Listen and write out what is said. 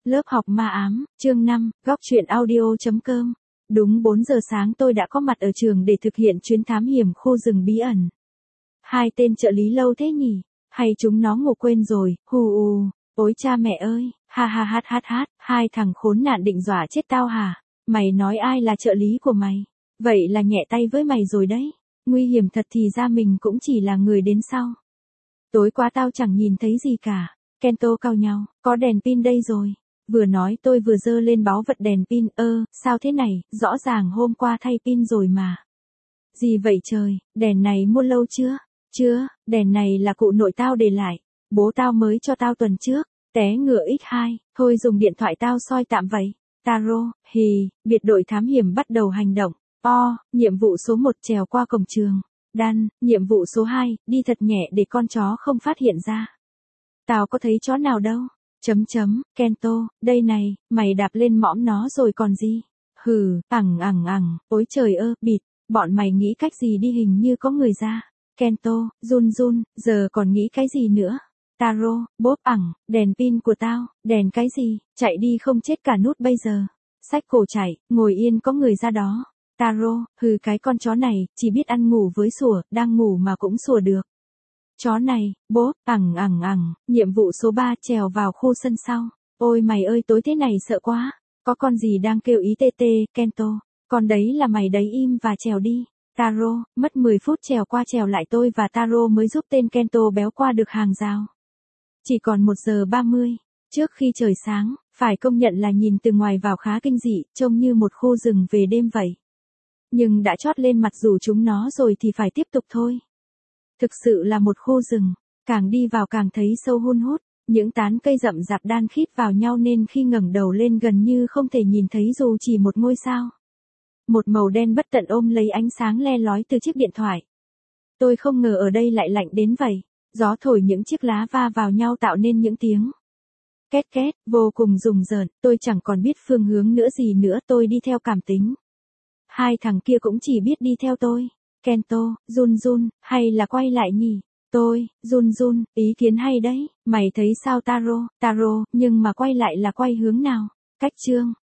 Lớp học ma ám, chương 5, góc truyện audio.com. Đúng 4 giờ sáng tôi đã có mặt ở trường để thực hiện chuyến thám hiểm khu rừng bí ẩn. Hai tên trợ lý lâu thế nhỉ? Hay chúng nó ngủ quên rồi, hù ù. Ôi cha mẹ ơi, ha ha hát hát hát, hai thằng khốn nạn định dọa chết tao hả? Mày nói ai là trợ lý của mày? Vậy là nhẹ tay với mày rồi đấy. Nguy hiểm thật thì ra mình cũng chỉ là người đến sau. Tối qua tao chẳng nhìn thấy gì cả. Kento cau nhau, có đèn pin đây rồi. Vừa nói tôi vừa giơ lên báu vật đèn pin, sao thế này, rõ ràng hôm qua thay pin rồi mà. Gì vậy trời, đèn này mua lâu chưa? Chưa, đèn này là cụ nội tao để lại. Bố tao mới cho tao tuần trước, té ngựa x2, thôi dùng điện thoại tao soi tạm vậy. Taro, biệt đội thám hiểm bắt đầu hành động. Nhiệm vụ số 1 trèo qua cổng trường. Dan, nhiệm vụ số 2, đi thật nhẹ để con chó không phát hiện ra. Tao có thấy chó nào đâu. Kento, đây này, mày đạp lên mõm nó rồi còn gì? Ôi trời ơi, bịt, bọn mày nghĩ cách gì đi hình như có người ra. Kento, run, giờ còn nghĩ cái gì nữa? Taro, đèn pin của tao, đèn cái gì, chạy đi không chết cả nút bây giờ. Xách cổ chạy, ngồi yên có người ra đó. Taro, cái con chó này, chỉ biết ăn ngủ với sủa, đang ngủ mà cũng sủa được. Chó này, nhiệm vụ số 3 trèo vào khu sân sau. Ôi mày ơi tối thế này sợ quá. Có con gì đang kêu ý tê, Kento. Con đấy là mày đấy im và trèo đi. Taro, mất 10 phút trèo qua trèo lại tôi và Taro mới giúp tên Kento béo qua được hàng rào. Chỉ còn 1 giờ 30. Trước khi trời sáng, phải công nhận là nhìn từ ngoài vào khá kinh dị, trông như một khu rừng về đêm vậy. Nhưng đã chót lên mặt rủ chúng nó rồi thì phải tiếp tục thôi. Thực sự là một khu rừng, càng đi vào càng thấy sâu hun hút, những tán cây rậm rạp đan khít vào nhau nên khi ngẩng đầu lên gần như không thể nhìn thấy dù chỉ một ngôi sao. Một màu đen bất tận ôm lấy ánh sáng le lói từ chiếc điện thoại. Tôi không ngờ ở đây lại lạnh đến vậy, gió thổi những chiếc lá va vào nhau tạo nên những tiếng két, vô cùng rùng rợn, tôi chẳng còn biết phương hướng nữa gì nữa, tôi đi theo cảm tính. Hai thằng kia cũng chỉ biết đi theo tôi. Kento, run, hay là quay lại nhỉ? Tôi, run, ý kiến hay đấy, mày thấy sao Taro, nhưng mà quay lại là quay hướng nào? Cách chương,